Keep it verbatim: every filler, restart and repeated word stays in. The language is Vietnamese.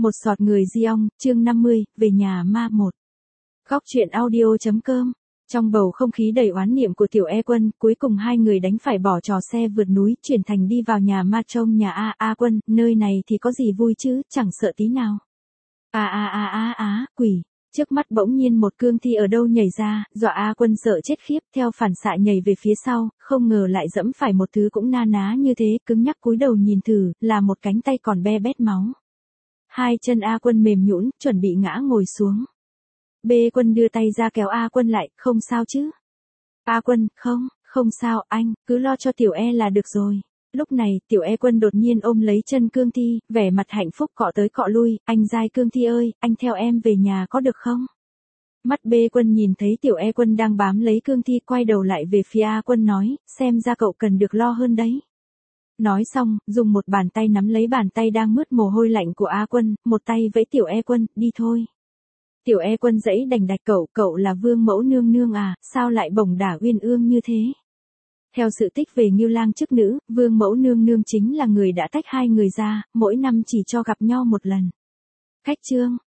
Một giọt người di ong, chương năm mươi, về nhà ma một. Góc truyện audio chấm com. Trong bầu không khí đầy oán niệm của Tiểu E Quân, cuối cùng hai người đánh phải bỏ trò xe vượt núi, chuyển thành đi vào nhà ma trông nhà A A Quân, nơi này thì có gì vui chứ, chẳng sợ tí nào. A a a a á, quỷ. Trước mắt bỗng nhiên một cương thi ở đâu nhảy ra, dọa A Quân sợ chết khiếp, theo phản xạ nhảy về phía sau, không ngờ lại dẫm phải một thứ cũng na ná như thế, cứng nhắc cúi đầu nhìn thử, là một cánh tay còn be bét máu. Hai chân A Quân mềm nhũn, chuẩn bị ngã ngồi xuống. B Quân đưa tay ra kéo A Quân lại, không sao chứ? A Quân, không, không sao, anh, cứ lo cho Tiểu E là được rồi. Lúc này, Tiểu E Quân đột nhiên ôm lấy chân cương thi, vẻ mặt hạnh phúc cọ tới cọ lui, anh giai cương thi ơi, anh theo em về nhà có được không? Mắt B Quân nhìn thấy Tiểu E Quân đang bám lấy cương thi, quay đầu lại về phía A Quân nói, xem ra cậu cần được lo hơn đấy. Nói xong, dùng một bàn tay nắm lấy bàn tay đang mướt mồ hôi lạnh của A Quân, một tay vẫy Tiểu E Quân, đi thôi. Tiểu E Quân dãy đành đạch cậu, cậu là vương mẫu nương nương à, sao lại bổng đả uyên ương như thế? Theo sự tích về Ngưu Lang chức nữ, vương mẫu nương nương chính là người đã tách hai người ra, mỗi năm chỉ cho gặp nhau một lần. Khách chương,